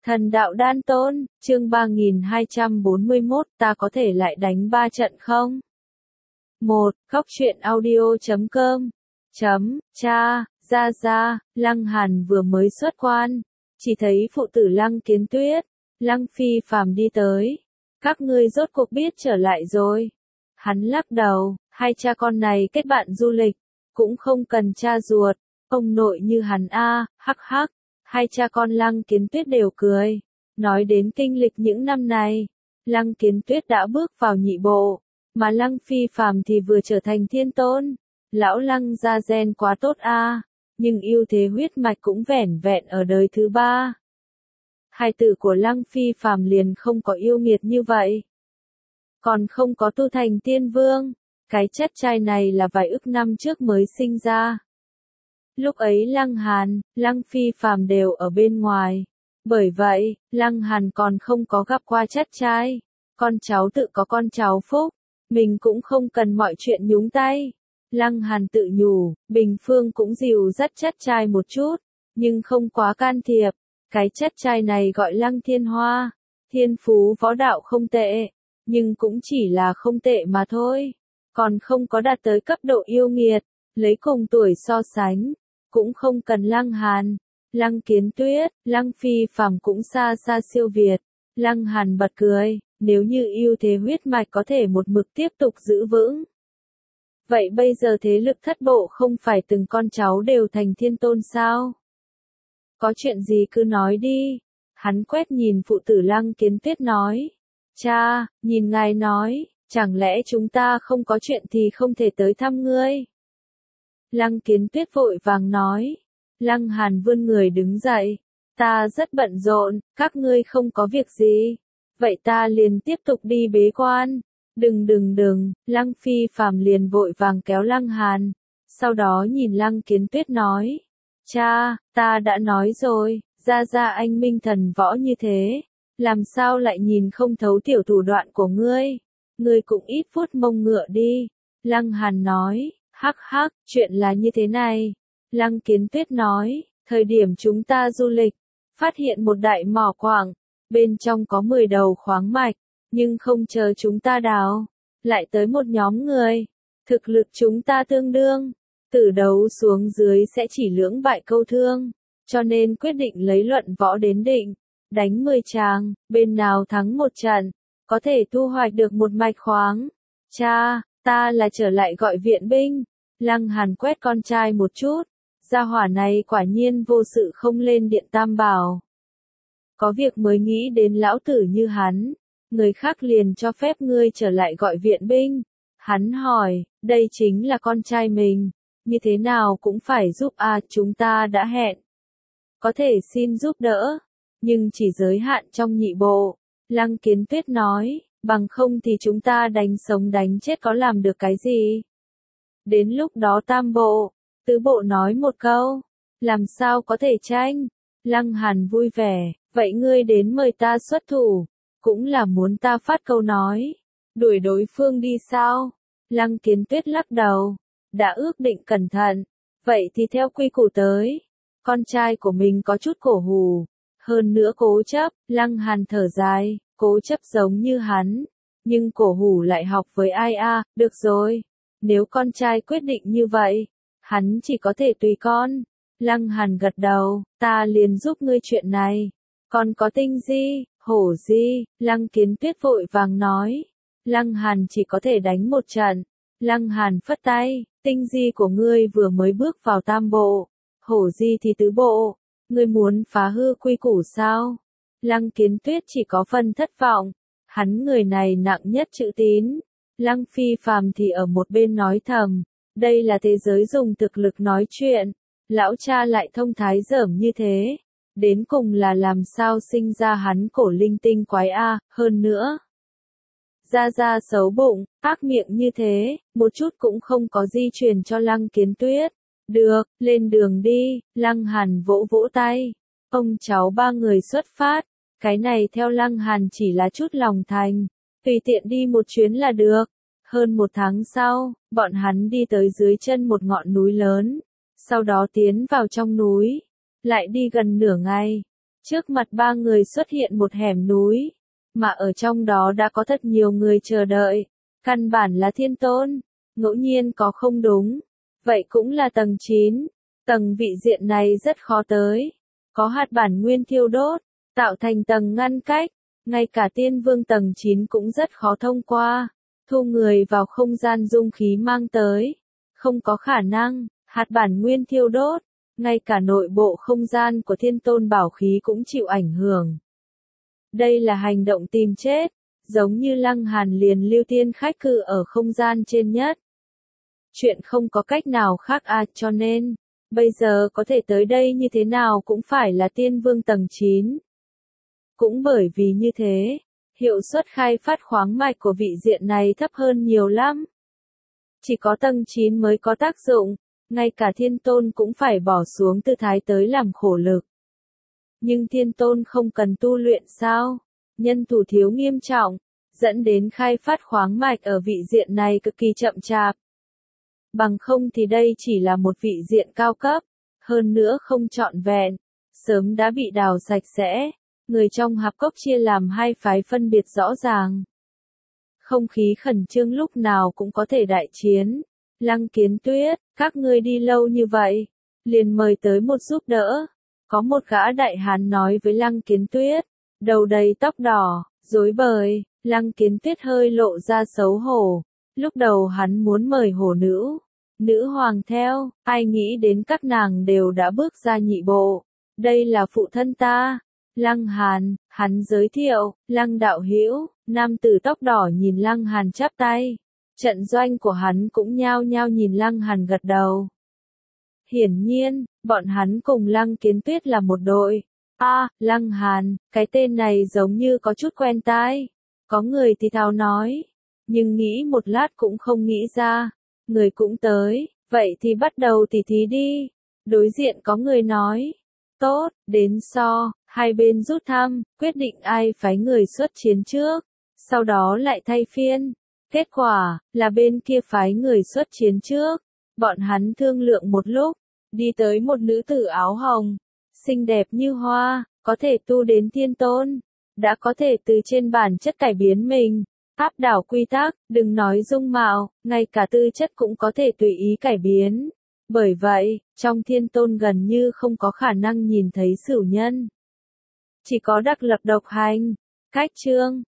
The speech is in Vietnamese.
Thần đạo đan tôn, chương 3241, ta có thể lại đánh 3 trận không? 1. Góc truyện audio.com Cha, ra, Lăng Hàn vừa mới xuất quan, chỉ thấy phụ tử Lăng Kiến Tuyết, Lăng Phi Phàm đi tới. Các ngươi rốt cuộc biết trở lại rồi. Hắn lắc đầu, hai cha con này kết bạn du lịch, cũng không cần cha ruột, ông nội như hắn hắc hắc. Hai cha con Lăng Kiến Tuyết đều cười. Nói đến kinh lịch những năm này, Lăng Kiến Tuyết đã bước vào nhị bộ, mà Lăng Phi Phàm thì vừa trở thành thiên tôn. Lão Lăng gia gen quá tốt nhưng ưu thế huyết mạch cũng vẻn vẹn ở đời thứ 3. Hai tử của Lăng Phi Phàm liền không có yêu nghiệt như vậy. Còn không có tu thành tiên vương, cái chất trai này là vài ức năm trước mới sinh ra. Lúc ấy Lăng Hàn, Lăng Phi Phàm đều ở bên ngoài. Bởi vậy, Lăng Hàn còn không có gặp qua chất trai. Con cháu tự có con cháu phúc, mình cũng không cần mọi chuyện nhúng tay. Lăng Hàn tự nhủ, Bình Phương cũng dìu dắt chất trai một chút, nhưng không quá can thiệp. Cái chất trai này gọi Lăng Thiên Hoa, thiên phú võ đạo không tệ, nhưng cũng chỉ là không tệ mà thôi. Còn không có đạt tới cấp độ yêu nghiệt, lấy cùng tuổi so sánh, cũng không cần Lăng Hàn. Lăng Kiến Tuyết, Lăng Phi Phàm cũng xa xa siêu việt. Lăng Hàn bật cười, nếu như ưu thế huyết mạch có thể một mực tiếp tục giữ vững. Vậy bây giờ thế lực thất bộ không phải từng con cháu đều thành thiên tôn sao? Có chuyện gì cứ nói đi. Hắn quét nhìn phụ tử Lăng Kiến Tuyết nói. Cha, nhìn ngài nói, chẳng lẽ chúng ta không có chuyện thì không thể tới thăm ngươi? Lăng Kiến Tuyết vội vàng nói. Lăng Hàn vươn người đứng dậy. Ta rất bận rộn, các ngươi không có việc gì. Vậy ta liền tiếp tục đi bế quan. Đừng, Lăng Phi Phàm liền vội vàng kéo Lăng Hàn. Sau đó nhìn Lăng Kiến Tuyết nói. Cha, ta đã nói rồi, ra anh minh thần võ như thế. Làm sao lại nhìn không thấu tiểu thủ đoạn của ngươi? Ngươi cũng ít vuốt mông ngựa đi. Lăng Hàn nói, hắc, chuyện là như thế này. Lăng Kiến Tuyết nói, thời điểm chúng ta du lịch, phát hiện một đại mỏ quặng, bên trong có 10 đầu khoáng mạch, nhưng không chờ chúng ta đào, lại tới một nhóm người. Thực lực chúng ta tương đương, từ đấu xuống dưới sẽ chỉ lưỡng bại câu thương, cho nên quyết định lấy luận võ đến định, đánh 10 tràng, bên nào thắng một trận, có thể thu hoạch được một mạch khoáng. Cha, ta là trở lại gọi viện binh. Lăng Hàn quét con trai một chút. Gia hỏa này quả nhiên vô sự không lên điện Tam Bảo. Có việc mới nghĩ đến lão tử như hắn, người khác liền cho phép ngươi trở lại gọi viện binh. Hắn hỏi, đây chính là con trai mình, như thế nào cũng phải giúp chúng ta đã hẹn. Có thể xin giúp đỡ, nhưng chỉ giới hạn trong nhị bộ. Lăng Kiến Tuyết nói, bằng không thì chúng ta đánh sống đánh chết có làm được cái gì. Đến lúc đó tam bộ, tứ bộ nói một câu, làm sao có thể tranh. Lăng Hàn vui vẻ, vậy ngươi đến mời ta xuất thủ, cũng là muốn ta phát câu nói, đuổi đối phương đi sao? Lăng Kiến Tuyết lắc đầu, đã ước định cẩn thận, vậy thì theo quy củ tới. Con trai của mình có chút cổ hủ, hơn nữa cố chấp. Lăng Hàn thở dài, cố chấp giống như hắn, nhưng cổ hủ lại học với ai được rồi. Nếu con trai quyết định như vậy, hắn chỉ có thể tùy con. Lăng Hàn gật đầu, ta liền giúp ngươi chuyện này. Còn có tinh di, hổ di, Lăng Kiến Tuyết vội vàng nói. Lăng Hàn chỉ có thể đánh một trận. Lăng Hàn phất tay, tinh di của ngươi vừa mới bước vào tam bộ, hổ di thì tứ bộ. Ngươi muốn phá hư quy củ sao? Lăng Kiến Tuyết chỉ có phần thất vọng. Hắn người này nặng nhất chữ tín. Lăng Phi Phàm thì ở một bên nói thầm, đây là thế giới dùng thực lực nói chuyện, lão cha lại thông thái dởm như thế, đến cùng là làm sao sinh ra hắn cổ linh tinh quái hơn nữa. Ra xấu bụng, ác miệng như thế, một chút cũng không có di truyền cho Lăng Kiến Tuyết. Được, lên đường đi. Lăng Hàn vỗ vỗ tay, ông cháu ba người xuất phát, cái này theo Lăng Hàn chỉ là chút lòng thành. Tùy tiện đi một chuyến là được. Hơn một tháng sau, bọn hắn đi tới dưới chân một ngọn núi lớn, sau đó tiến vào trong núi, lại đi gần nửa ngày. Trước mặt ba người xuất hiện một hẻm núi, mà ở trong đó đã có thật nhiều người chờ đợi. Căn bản là Thiên Tôn, ngẫu nhiên có không đúng. Vậy cũng là tầng 9. Tầng vị diện này rất khó tới. Có hạt bản nguyên thiêu đốt, tạo thành tầng ngăn cách. Ngay cả tiên vương tầng 9 cũng rất khó thông qua. Thu người vào không gian dung khí mang tới. Không có khả năng, hạt bản nguyên thiêu đốt. Ngay cả nội bộ không gian của Thiên Tôn bảo khí cũng chịu ảnh hưởng. Đây là hành động tìm chết, giống như Lăng Hàn liền lưu tiên khách cư ở không gian trên nhất. Chuyện không có cách nào khác cho nên, bây giờ có thể tới đây như thế nào cũng phải là tiên vương tầng 9. Cũng bởi vì như thế, hiệu suất khai phát khoáng mạch của vị diện này thấp hơn nhiều lắm. Chỉ có tầng 9 mới có tác dụng, ngay cả Thiên Tôn cũng phải bỏ xuống tư thái tới làm khổ lực. Nhưng Thiên Tôn không cần tu luyện sao? Nhân thủ thiếu nghiêm trọng, dẫn đến khai phát khoáng mạch ở vị diện này cực kỳ chậm chạp. Bằng không thì đây chỉ là một vị diện cao cấp, hơn nữa không trọn vẹn, sớm đã bị đào sạch sẽ. Người trong hạp cốc chia làm hai phái phân biệt rõ ràng. Không khí khẩn trương lúc nào cũng có thể đại chiến. Lăng Kiến Tuyết, các ngươi đi lâu như vậy, liền mời tới một giúp đỡ. Có một gã đại hán nói với Lăng Kiến Tuyết, đầu đầy tóc đỏ, rối bời. Lăng Kiến Tuyết hơi lộ ra xấu hổ. Lúc đầu hắn muốn mời hổ nữ hoàng theo, ai nghĩ đến các nàng đều đã bước ra nhị bộ. Đây là phụ thân ta. Lăng Hàn, hắn giới thiệu, Lăng đạo hữu. Nam tử tóc đỏ nhìn Lăng Hàn chắp tay. Trận doanh của hắn cũng nhao nhao nhìn Lăng Hàn gật đầu. Hiển nhiên, bọn hắn cùng Lăng Kiến Tuyết là một đội. Lăng Hàn, cái tên này giống như có chút quen tai. Có người thì thào nói, nhưng nghĩ một lát cũng không nghĩ ra. Người cũng tới, vậy thì bắt đầu tỉ thí đi. Đối diện có người nói, tốt, đến hai bên rút thăm, quyết định ai phái người xuất chiến trước, sau đó lại thay phiên. Kết quả, là bên kia phái người xuất chiến trước. Bọn hắn thương lượng một lúc, đi tới một nữ tử áo hồng, xinh đẹp như hoa, có thể tu đến Thiên Tôn, đã có thể từ trên bản chất cải biến mình, áp đảo quy tắc, đừng nói dung mạo, ngay cả tư chất cũng có thể tùy ý cải biến. Bởi vậy, trong Thiên Tôn gần như không có khả năng nhìn thấy sửu nhân. Chỉ có đặc lập độc hành. Cách chương